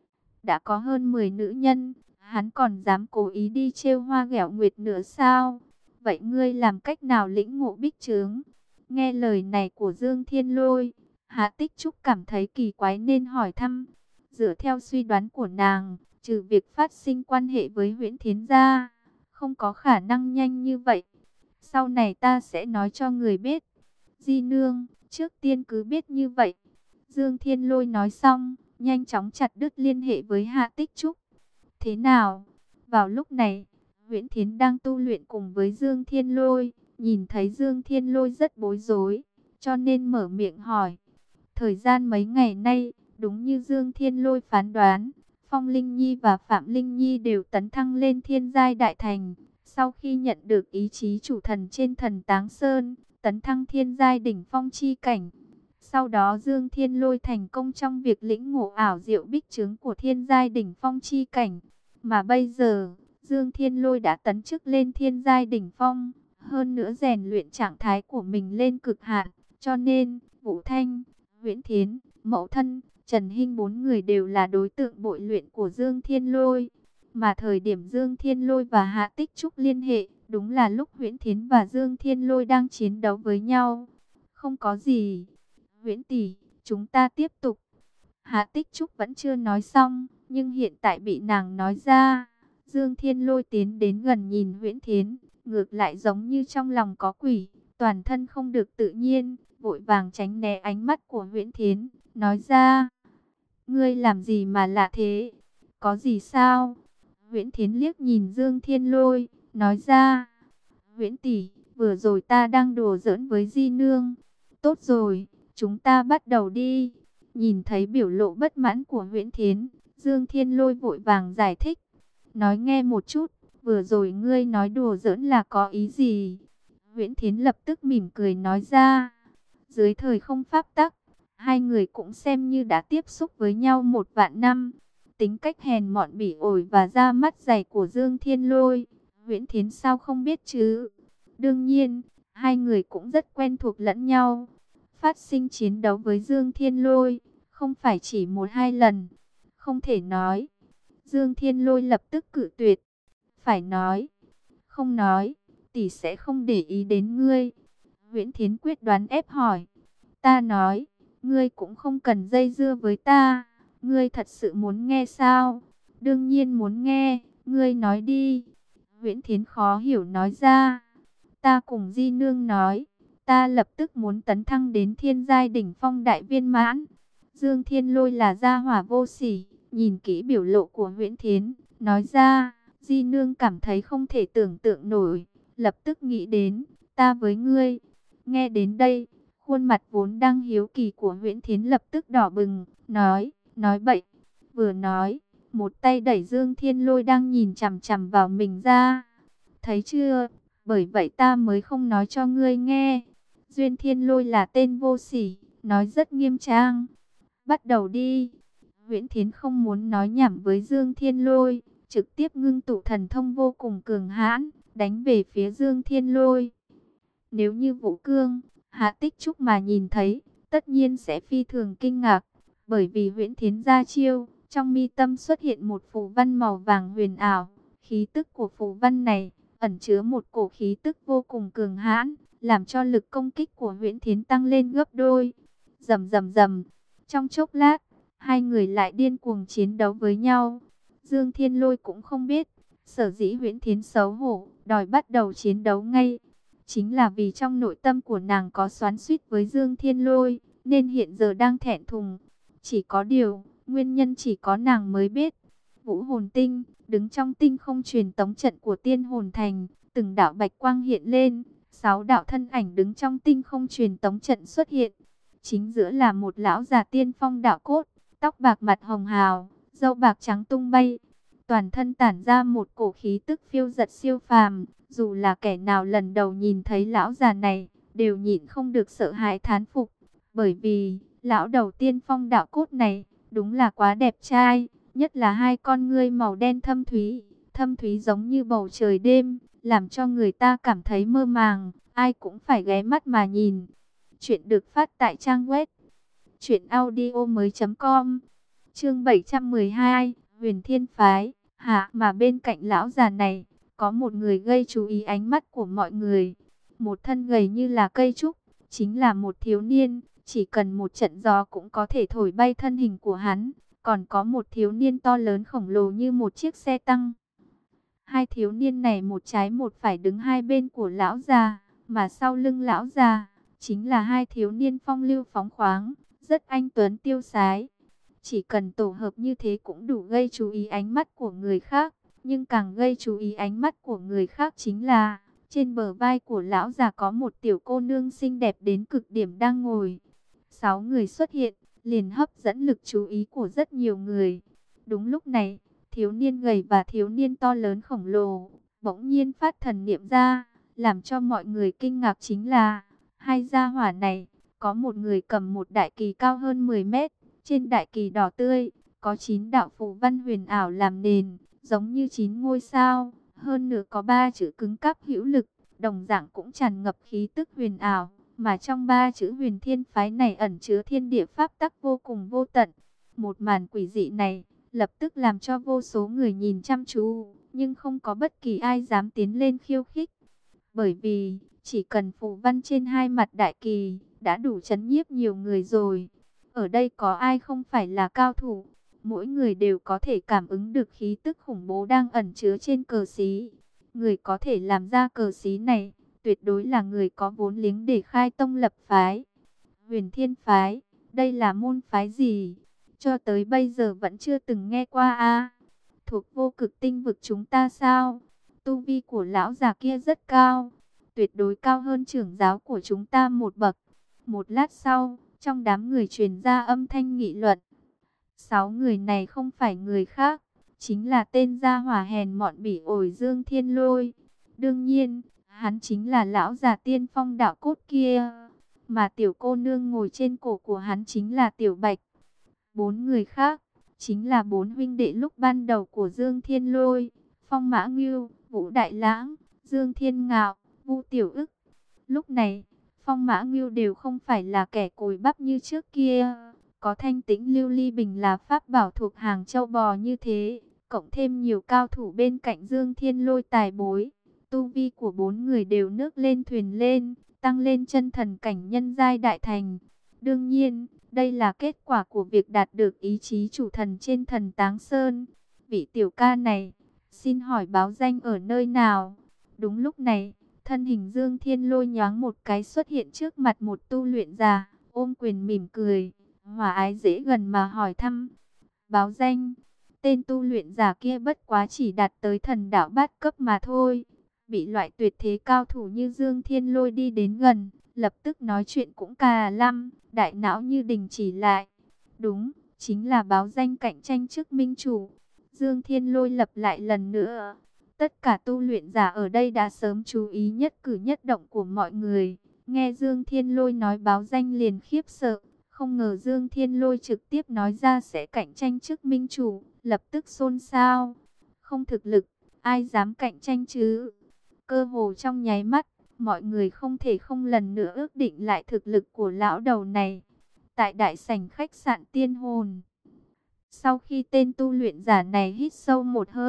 Đã có hơn mười nữ nhân, hắn còn dám cố ý đi trêu Hoa ghẹo Nguyệt nữa sao? Vậy ngươi làm cách nào lĩnh ngộ bích trướng? Nghe lời này của Dương Thiên Lôi, Hạ Tích Trúc cảm thấy kỳ quái nên hỏi thăm. Dựa theo suy đoán của nàng, trừ việc phát sinh quan hệ với Huyễn Thiến ra, không có khả năng nhanh như vậy. Sau này ta sẽ nói cho người biết. Di nương, trước tiên cứ biết như vậy. Dương Thiên Lôi nói xong, nhanh chóng chặt đứt liên hệ với Hạ Tích Trúc. Thế nào? Vào lúc này, Huyễn Thiến đang tu luyện cùng với Dương Thiên Lôi, nhìn thấy Dương Thiên Lôi rất bối rối, cho nên mở miệng hỏi. Thời gian mấy ngày nay, đúng như Dương Thiên Lôi phán đoán, Phong Linh Nhi và Phạm Linh Nhi đều tấn thăng lên thiên giai đại thành. Sau khi nhận được ý chí chủ thần trên thần Táng Sơn, tấn thăng thiên giai đỉnh phong chi cảnh. Sau đó Dương Thiên Lôi thành công trong việc lĩnh ngộ ảo diệu bích trướng của thiên giai đỉnh phong chi cảnh. Mà bây giờ, Dương Thiên Lôi đã tấn chức lên thiên giai đỉnh phong, hơn nữa rèn luyện trạng thái của mình lên cực hạn, cho nên Vũ Thanh, Huyễn Thiến, Mậu Thân, Trần Hinh bốn người đều là đối tượng bội luyện của Dương Thiên Lôi. Mà thời điểm Dương Thiên Lôi và Hạ Tích Trúc liên hệ, đúng là lúc Huyễn Thiến và Dương Thiên Lôi đang chiến đấu với nhau. Không có gì. Huyễn tỷ, chúng ta tiếp tục. Hạ Tích Trúc vẫn chưa nói xong, nhưng hiện tại bị nàng nói ra. Dương Thiên Lôi tiến đến gần nhìn Huyễn Thiến, ngược lại giống như trong lòng có quỷ, toàn thân không được tự nhiên, vội vàng tránh né ánh mắt của Huyễn Thiến, nói ra: "Ngươi làm gì mà lạ thế? Có gì sao?" Huyễn Thiến liếc nhìn Dương Thiên Lôi, nói ra: "Huyễn tỷ, vừa rồi ta đang đùa giỡn với Di nương." "Tốt rồi, chúng ta bắt đầu đi." Nhìn thấy biểu lộ bất mãn của Huyễn Thiến, Dương Thiên Lôi vội vàng giải thích, nói nghe một chút, vừa rồi ngươi nói đùa giỡn là có ý gì? Huyễn Thiến lập tức mỉm cười nói ra, dưới thời không pháp tắc, hai người cũng xem như đã tiếp xúc với nhau một vạn năm. Tính cách hèn mọn bỉ ổi và da mắt dày của Dương Thiên Lôi, Huyễn Thiến sao không biết chứ? Đương nhiên, hai người cũng rất quen thuộc lẫn nhau. Phát sinh chiến đấu với Dương Thiên Lôi, không phải chỉ một hai lần. Không thể nói. Dương Thiên Lôi lập tức cự tuyệt. Phải nói. Không nói, tỷ sẽ không để ý đến ngươi. Huyễn Thiến quyết đoán ép hỏi. Ta nói, ngươi cũng không cần dây dưa với ta. Ngươi thật sự muốn nghe sao? Đương nhiên muốn nghe, ngươi nói đi. Huyễn Thiến khó hiểu nói ra. Ta cùng Di nương nói, ta lập tức muốn tấn thăng đến thiên giai đỉnh phong đại viên mãn. Dương Thiên Lôi là gia hỏa vô sỉ, nhìn kỹ biểu lộ của Huyễn Thiến, nói ra, Di nương cảm thấy không thể tưởng tượng nổi, lập tức nghĩ đến, ta với ngươi. Nghe đến đây, khuôn mặt vốn đang hiếu kỳ của Huyễn Thiến lập tức đỏ bừng, nói, nói bậy. Vừa nói, một tay đẩy Dương Thiên Lôi đang nhìn chằm chằm vào mình ra. Thấy chưa, bởi vậy ta mới không nói cho ngươi nghe. Duyên Thiên Lôi là tên vô sỉ, nói rất nghiêm trang. Bắt đầu đi. Huyễn Thiến không muốn nói nhảm với Dương Thiên Lôi, trực tiếp ngưng tụ thần thông vô cùng cường hãn, đánh về phía Dương Thiên Lôi. Nếu như Vũ Cương, Hạ Tích Trúc mà nhìn thấy, tất nhiên sẽ phi thường kinh ngạc, bởi vì Huyễn Thiến ra chiêu, trong mi tâm xuất hiện một phù văn màu vàng huyền ảo, khí tức của phù văn này ẩn chứa một cổ khí tức vô cùng cường hãn, làm cho lực công kích của Huyễn Thiến tăng lên gấp đôi. Rầm rầm rầm, trong chốc lát, hai người lại điên cuồng chiến đấu với nhau. Dương Thiên Lôi cũng không biết, sở dĩ Huyễn Thiến xấu hổ, đòi bắt đầu chiến đấu ngay, chính là vì trong nội tâm của nàng có xoắn xuýt với Dương Thiên Lôi, nên hiện giờ đang thẹn thùng. Chỉ có điều, nguyên nhân chỉ có nàng mới biết. Vũ Hồn Tinh, đứng trong tinh không truyền tống trận của Tiên Hồn Thành, từng đạo bạch quang hiện lên, sáu đạo thân ảnh đứng trong tinh không truyền tống trận xuất hiện. Chính giữa là một lão già tiên phong đạo cốt, tóc bạc mặt hồng hào, râu bạc trắng tung bay, toàn thân tản ra một cổ khí tức phiêu dật siêu phàm, dù là kẻ nào lần đầu nhìn thấy lão già này, đều nhịn không được sợ hãi thán phục, bởi vì lão đầu tiên phong đạo cốt này đúng là quá đẹp trai, nhất là hai con ngươi màu đen thâm thúy, thâm thúy giống như bầu trời đêm, làm cho người ta cảm thấy mơ màng, ai cũng phải ghé mắt mà nhìn. Chuyện được phát tại trang web truyện audio mới.com. Chương bảy trăm mười hai, Huyền Thiên phái. Hạ, mà bên cạnh lão già này, có một người gây chú ý ánh mắt của mọi người. Một thân gầy như là cây trúc, chính là một thiếu niên, chỉ cần một trận gió cũng có thể thổi bay thân hình của hắn. Còn có một thiếu niên to lớn khổng lồ như một chiếc xe tăng. Hai thiếu niên này một trái một phải đứng hai bên của lão già, mà sau lưng lão già chính là hai thiếu niên phong lưu phóng khoáng, rất anh tuấn tiêu sái. Chỉ cần tổ hợp như thế cũng đủ gây chú ý ánh mắt của người khác, nhưng càng gây chú ý ánh mắt của người khác chính là trên bờ vai của lão già có một tiểu cô nương xinh đẹp đến cực điểm đang ngồi. Sáu người xuất hiện, liền hấp dẫn lực chú ý của rất nhiều người. Đúng lúc này, thiếu niên gầy và thiếu niên to lớn khổng lồ bỗng nhiên phát thần niệm ra, làm cho mọi người kinh ngạc chính là hai gia hỏa này, có một người cầm một đại kỳ cao hơn mười mét, trên đại kỳ đỏ tươi có chín đạo phù văn huyền ảo làm nền, giống như chín ngôi sao, hơn nữa có ba chữ cứng cáp hữu lực, đồng dạng cũng tràn ngập khí tức huyền ảo. Mà trong ba chữ Huyền Thiên phái này ẩn chứa thiên địa pháp tắc vô cùng vô tận. Một màn quỷ dị này lập tức làm cho vô số người nhìn chăm chú, nhưng không có bất kỳ ai dám tiến lên khiêu khích. Bởi vì chỉ cần phù văn trên hai mặt đại kỳ đã đủ chấn nhiếp nhiều người rồi. Ở đây có ai không phải là cao thủ? Mỗi người đều có thể cảm ứng được khí tức khủng bố đang ẩn chứa trên cờ xí. Người có thể làm ra cờ xí này tuyệt đối là người có vốn liếng để khai tông lập phái. Huyền Thiên phái, đây là môn phái gì? Cho tới bây giờ vẫn chưa từng nghe qua a. Thuộc vô cực tinh vực chúng ta sao? Tu vi của lão già kia rất cao, tuyệt đối cao hơn trưởng giáo của chúng ta một bậc. Một lát sau, trong đám người truyền ra âm thanh nghị luận. Sáu người này không phải người khác, chính là tên gia hỏa hèn mọn bỉ ổi Dương Thiên Lôi. Đương nhiên, hắn chính là lão già tiên phong đạo cốt kia, mà tiểu cô nương ngồi trên cổ của hắn chính là Tiểu Bạch. Bốn người khác chính là bốn huynh đệ lúc ban đầu của Dương Thiên Lôi: Phong Mã Ngưu, Vũ Đại Lãng, Dương Thiên Ngạo, Vu Tiểu Ức. Lúc này, Phong Mã Ngưu đều không phải là kẻ cùi bắp như trước kia, có thanh tĩnh lưu ly bình là pháp bảo thuộc hàng châu bò như thế, cộng thêm nhiều cao thủ bên cạnh Dương Thiên Lôi tài bối. Tu vi của bốn người đều nước lên thuyền lên, tăng lên chân thần cảnh nhân giai đại thành. Đương nhiên, đây là kết quả của việc đạt được ý chí chủ thần trên thần Táng Sơn. Vị tiểu ca này, xin hỏi báo danh ở nơi nào? Đúng lúc này, thân hình Dương Thiên Lôi nhoáng một cái xuất hiện trước mặt một tu luyện giả, ôm quyền mỉm cười, hòa ái dễ gần mà hỏi thăm. Báo danh, tên tu luyện giả kia bất quá chỉ đạt tới thần đạo bát cấp mà thôi. Bị loại tuyệt thế cao thủ như Dương Thiên Lôi đi đến gần, lập tức nói chuyện cũng cà lăm, đại não như đình chỉ lại. Đúng, chính là báo danh cạnh tranh chức minh chủ. Dương Thiên Lôi lặp lại lần nữa. Tất cả tu luyện giả ở đây đã sớm chú ý nhất cử nhất động của mọi người. Nghe Dương Thiên Lôi nói báo danh liền khiếp sợ. Không ngờ Dương Thiên Lôi trực tiếp nói ra sẽ cạnh tranh chức minh chủ, lập tức xôn xao. Không thực lực, ai dám cạnh tranh chứ? Cơ hồ trong nháy mắt, mọi người không thể không lần nữa ước định lại thực lực của lão đầu này. Tại đại sảnh khách sạn Tiên Hồn, sau khi tên tu luyện giả này hít sâu một hơi,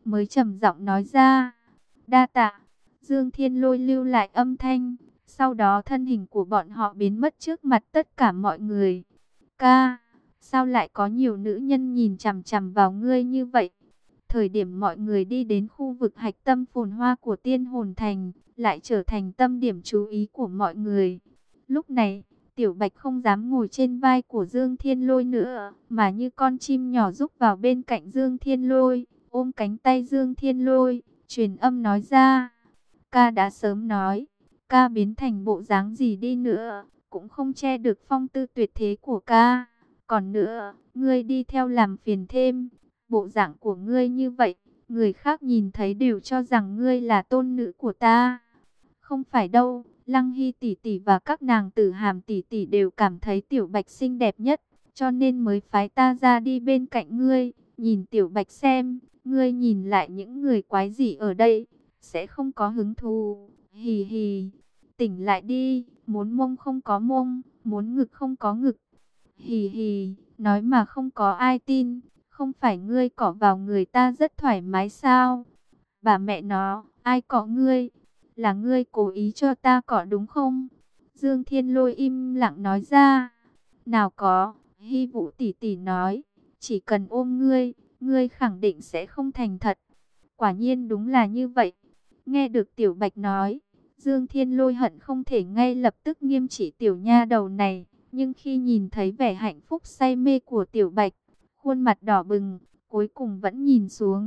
mới trầm giọng nói ra. Đa tạ. Dương Thiên Lôi lưu lại âm thanh, sau đó thân hình của bọn họ biến mất trước mặt tất cả mọi người. Ca, sao lại có nhiều nữ nhân nhìn chằm chằm vào ngươi như vậy? Thời điểm mọi người đi đến khu vực hạch tâm phồn hoa của Tiên Hồn Thành, lại trở thành tâm điểm chú ý của mọi người. Lúc này, Tiểu Bạch không dám ngồi trên vai của Dương Thiên Lôi nữa, mà như con chim nhỏ rúc vào bên cạnh Dương Thiên Lôi, ôm cánh tay Dương Thiên Lôi, truyền âm nói ra. Ca đã sớm nói, ca biến thành bộ dáng gì đi nữa, cũng không che được phong tư tuyệt thế của ca. Còn nữa, ngươi đi theo làm phiền thêm, bộ dạng của ngươi như vậy, người khác nhìn thấy đều cho rằng ngươi là tôn nữ của ta. Không phải đâu, Lăng Hy tỷ tỷ và các nàng Tử Hàm tỷ tỷ đều cảm thấy Tiểu Bạch xinh đẹp nhất, cho nên mới phái ta ra đi bên cạnh ngươi, nhìn Tiểu Bạch xem, ngươi nhìn lại những người quái gì ở đây, sẽ không có hứng thú. Hì hì, tỉnh lại đi, muốn mông không có mông, muốn ngực không có ngực. Hì hì, nói mà không có ai tin, không phải ngươi cọ vào người ta rất thoải mái sao? Bà mẹ nó, ai cọ ngươi? Là ngươi cố ý cho ta cọ đúng không? Dương Thiên Lôi im lặng nói ra. Nào có, Hy Vũ tỷ tỷ nói, chỉ cần ôm ngươi, ngươi khẳng định sẽ không thành thật. Quả nhiên đúng là như vậy. Nghe được Tiểu Bạch nói, Dương Thiên Lôi hận không thể ngay lập tức nghiêm trị tiểu nha đầu này. Nhưng khi nhìn thấy vẻ hạnh phúc say mê của Tiểu Bạch, khuôn mặt đỏ bừng, cuối cùng vẫn nhìn xuống.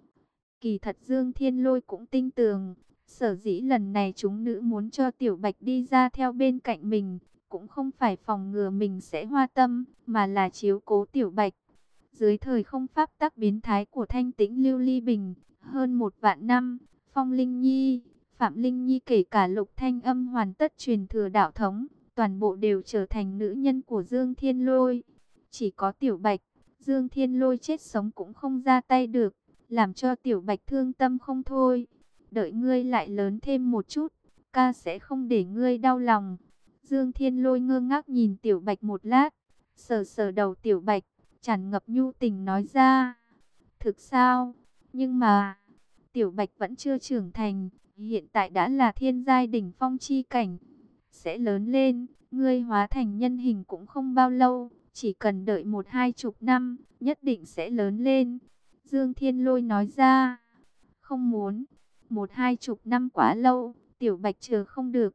Kỳ thật Dương Thiên Lôi cũng tinh tường, sở dĩ lần này chúng nữ muốn cho Tiểu Bạch đi ra theo bên cạnh mình, cũng không phải phòng ngừa mình sẽ hoa tâm, mà là chiếu cố Tiểu Bạch. Dưới thời không pháp tắc biến thái của Thanh Tĩnh Lưu Ly Bình, hơn một vạn năm, Phong Linh Nhi, Phạm Linh Nhi kể cả Lục Thanh Âm hoàn tất truyền thừa đạo thống, toàn bộ đều trở thành nữ nhân của Dương Thiên Lôi. Chỉ có Tiểu Bạch, Dương Thiên Lôi chết sống cũng không ra tay được, làm cho Tiểu Bạch thương tâm không thôi. Đợi ngươi lại lớn thêm một chút, ca sẽ không để ngươi đau lòng. Dương Thiên Lôi ngơ ngác nhìn Tiểu Bạch một lát, sờ sờ đầu Tiểu Bạch, tràn ngập nhu tình nói ra. Thực sao? Nhưng mà, Tiểu Bạch vẫn chưa trưởng thành, hiện tại đã là thiên giai đỉnh phong chi cảnh. Sẽ lớn lên, ngươi hóa thành nhân hình cũng không bao lâu, chỉ cần đợi một hai chục năm, nhất định sẽ lớn lên. Dương Thiên Lôi nói ra. Không muốn, một hai chục năm quá lâu, Tiểu Bạch chờ không được.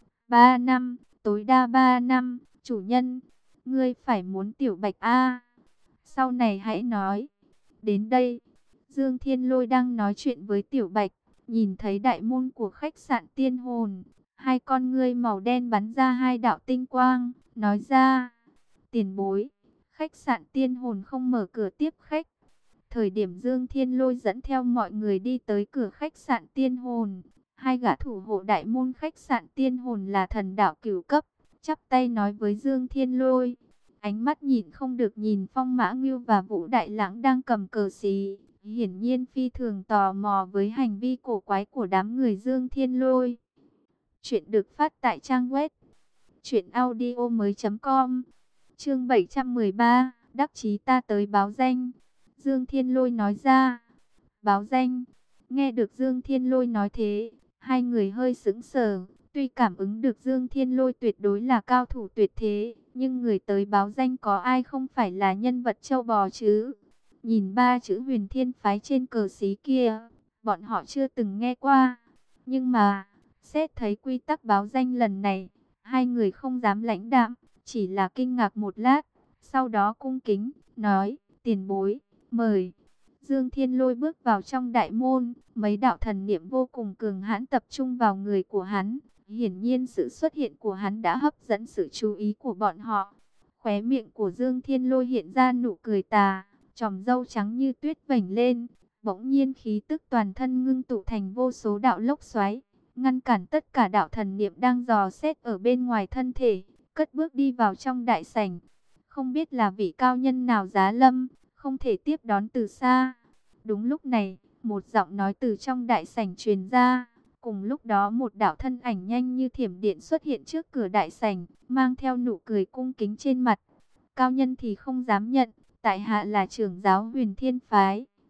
Ba năm, tối đa ba năm, chủ nhân, ngươi phải muốn Tiểu Bạch a. Sau này hãy nói. Đến đây, Dương Thiên Lôi đang nói chuyện với Tiểu Bạch, nhìn thấy đại môn của khách sạn Tiên Hồn, hai con ngươi màu đen bắn ra hai đạo tinh quang, nói ra. Tiền bối, khách sạn Tiên Hồn không mở cửa tiếp khách. Thời điểm Dương Thiên Lôi dẫn theo mọi người đi tới cửa khách sạn Tiên Hồn, hai gã thủ hộ đại môn khách sạn Tiên Hồn là thần đạo cửu cấp, chắp tay nói với Dương Thiên Lôi. Ánh mắt nhìn không được nhìn Phong Mã Ngưu và Vũ Đại Lãng đang cầm cờ xí, hiển nhiên phi thường tò mò với hành vi cổ quái của đám người Dương Thiên Lôi. Chuyện được phát tại trang web truyện audio mới chấm com. Chương bảy trăm mười ba, đắc chí ta tới báo danh. Dương Thiên Lôi nói ra. Báo danh. Nghe được Dương Thiên Lôi nói thế, hai người hơi sững sờ. Tuy cảm ứng được Dương Thiên Lôi tuyệt đối là cao thủ tuyệt thế, nhưng người tới báo danh có ai không phải là nhân vật châu bò chứ? Nhìn ba chữ Huyền Thiên Phái trên cờ xí kia, bọn họ chưa từng nghe qua. Nhưng mà, xét thấy quy tắc báo danh lần này, hai người không dám lãnh đạm, chỉ là kinh ngạc một lát. Sau đó cung kính, nói, tiền bối, mời. Dương Thiên Lôi bước vào trong đại môn, mấy đạo thần niệm vô cùng cường hãn tập trung vào người của hắn. Hiển nhiên sự xuất hiện của hắn đã hấp dẫn sự chú ý của bọn họ. Khóe miệng của Dương Thiên Lôi hiện ra nụ cười tà, chòm râu trắng như tuyết vểnh lên. Bỗng nhiên khí tức toàn thân ngưng tụ thành vô số đạo lốc xoáy, ngăn cản tất cả đạo thần niệm đang dò xét ở bên ngoài thân thể, cất bước đi vào trong đại sảnh. Không biết là vị cao nhân nào giá lâm, không thể tiếp đón từ xa. Đúng lúc này, một giọng nói từ trong đại sảnh truyền ra. Cùng lúc đó một đạo thân ảnh nhanh như thiểm điện xuất hiện trước cửa đại sảnh, mang theo nụ cười cung kính trên mặt. Cao nhân thì không dám nhận, tại hạ là trưởng giáo Huyền Thiên Phái,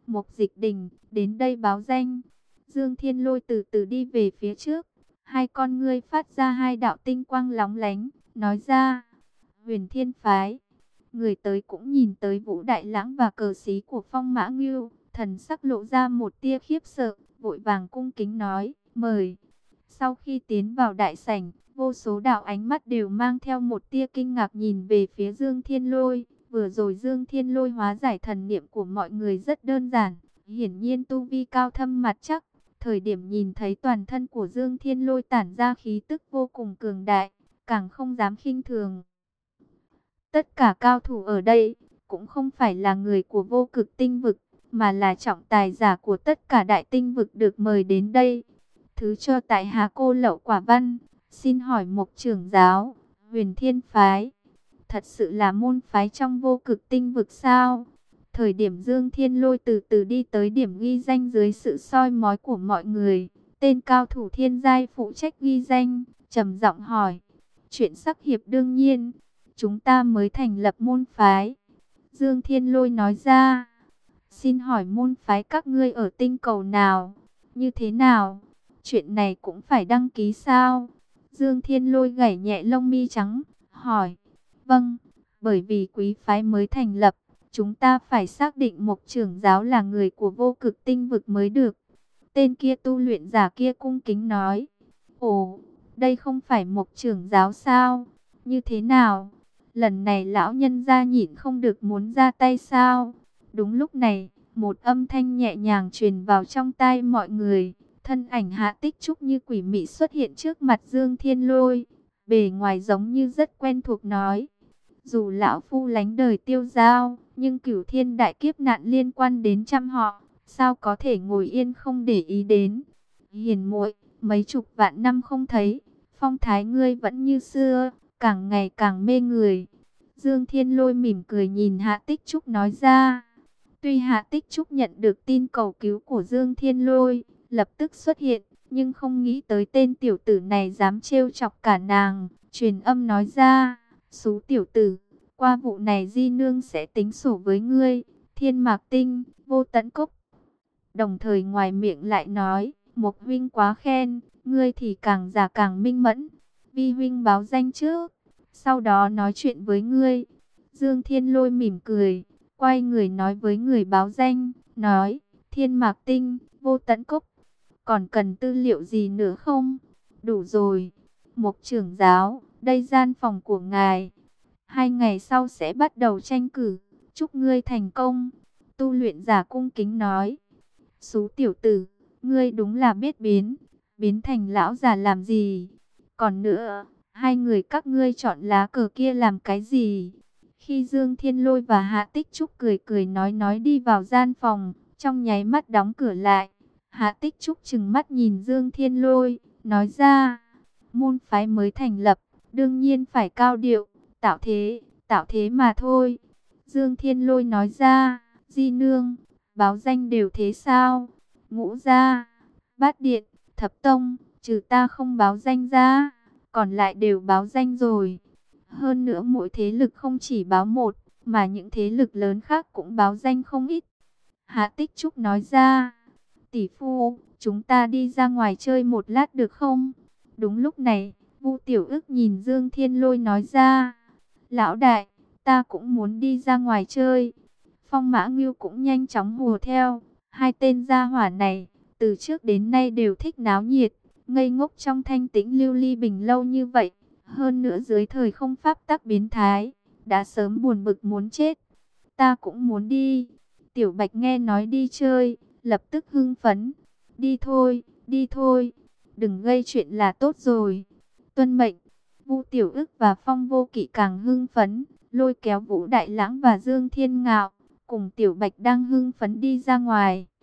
Mục Dịch Đình, đến đây báo danh. Dương Thiên Lôi từ từ đi về phía trước, hai con ngươi phát ra hai đạo tinh quang lóng lánh, nói ra, Huyền Thiên Phái. Người tới cũng nhìn tới Vũ Đại Lãng và cờ xí của Phong Mã Ngưu, thần sắc lộ ra một tia khiếp sợ, vội vàng cung kính nói, mời. Sau khi tiến vào đại sảnh, vô số đạo ánh mắt đều mang theo một tia kinh ngạc nhìn về phía Dương Thiên Lôi. Vừa rồi Dương Thiên Lôi hóa giải thần niệm của mọi người rất đơn giản, hiển nhiên tu vi cao thâm mặt chắc. Thời điểm nhìn thấy toàn thân của Dương Thiên Lôi tản ra khí tức vô cùng cường đại, càng không dám khinh thường. Tất cả cao thủ ở đây cũng không phải là người của Vô Cực Tinh Vực, mà là trọng tài giả của tất cả đại tinh vực được mời đến đây. Thứ cho tại hạ cô lậu quả văn, xin hỏi Mộc trưởng giáo, Huyền Thiên Phái, thật sự là môn phái trong Vô Cực Tinh Vực sao? Thời điểm Dương Thiên Lôi từ từ đi tới điểm ghi danh dưới sự soi mói của mọi người, tên cao thủ thiên giai phụ trách ghi danh, trầm giọng hỏi. Chuyện sắc hiệp đương nhiên, chúng ta mới thành lập môn phái. Dương Thiên Lôi nói ra, xin hỏi môn phái các ngươi ở tinh cầu nào, như thế nào? Chuyện này cũng phải đăng ký sao? Dương Thiên Lôi gảy nhẹ lông mi trắng, hỏi. Vâng, bởi vì quý phái mới thành lập, chúng ta phải xác định Mộc trưởng giáo là người của Vô Cực Tinh Vực mới được. Tên kia tu luyện giả kia cung kính nói. Ồ, đây không phải Mộc trưởng giáo sao? Như thế nào? Lần này lão nhân gia nhịn không được muốn ra tay sao? Đúng lúc này, một âm thanh nhẹ nhàng truyền vào trong tai mọi người. Thân ảnh Hạ Tích Trúc như quỷ mị xuất hiện trước mặt Dương Thiên Lôi. Bề ngoài giống như rất quen thuộc nói. Dù lão phu lánh đời tiêu dao, nhưng cửu thiên đại kiếp nạn liên quan đến trăm họ, sao có thể ngồi yên không để ý đến. Hiền muội, mấy chục vạn năm không thấy, phong thái ngươi vẫn như xưa, càng ngày càng mê người. Dương Thiên Lôi mỉm cười nhìn Hạ Tích Trúc nói ra. Tuy Hạ Tích Trúc nhận được tin cầu cứu của Dương Thiên Lôi, lập tức xuất hiện, nhưng không nghĩ tới tên tiểu tử này dám trêu chọc cả nàng, truyền âm nói ra. Xú tiểu tử, qua vụ này di nương sẽ tính sổ với ngươi, Thiên Mạc Tinh, Vô Tận Cốc. Đồng thời ngoài miệng lại nói, Mộc huynh quá khen, ngươi thì càng già càng minh mẫn. Vi huynh báo danh trước, sau đó nói chuyện với ngươi. Dương Thiên Lôi mỉm cười, quay người nói với người báo danh, nói, Thiên Mạc Tinh, Vô Tận Cốc, còn cần tư liệu gì nữa không? Đủ rồi. Mộc trưởng giáo, đây gian phòng của ngài. Hai ngày sau sẽ bắt đầu tranh cử, chúc ngươi thành công. Tu luyện giả cung kính nói. Xú tiểu tử, ngươi đúng là biết biến, biến thành lão già làm gì? Còn nữa, hai người các ngươi chọn lá cờ kia làm cái gì? Khi Dương Thiên Lôi và Hạ Tích Trúc cười cười nói nói đi vào gian phòng, trong nháy mắt đóng cửa lại. Hạ Tích Trúc trừng mắt nhìn Dương Thiên Lôi, nói ra, môn phái mới thành lập, đương nhiên phải cao điệu, tạo thế, tạo thế mà thôi. Dương Thiên Lôi nói ra, Di nương, báo danh đều thế sao? Ngũ gia, Bát Điện, Thập Tông, trừ ta không báo danh ra, còn lại đều báo danh rồi. Hơn nữa mỗi thế lực không chỉ báo một, mà những thế lực lớn khác cũng báo danh không ít. Hạ Tích Trúc nói ra, tỷ phu, chúng ta đi ra ngoài chơi một lát được không? Đúng lúc này, Vu Tiểu Ức nhìn Dương Thiên Lôi nói ra, lão đại, ta cũng muốn đi ra ngoài chơi. Phong Mã Ngưu cũng nhanh chóng hùa theo. Hai tên gia hỏa này, từ trước đến nay đều thích náo nhiệt, ngây ngốc trong thanh tĩnh lưu ly bình lâu như vậy. Hơn nữa dưới thời không pháp tắc biến thái, đã sớm buồn bực muốn chết. Ta cũng muốn đi. Tiểu Bạch nghe nói đi chơi, lập tức hưng phấn. Đi thôi, đi thôi, đừng gây chuyện là tốt rồi. Tuân mệnh. Vu Tiểu Ức và Phong Vô Kỵ càng hưng phấn, lôi kéo Vũ Đại Lãng và Dương Thiên Ngạo, cùng Tiểu Bạch đang hưng phấn đi ra ngoài.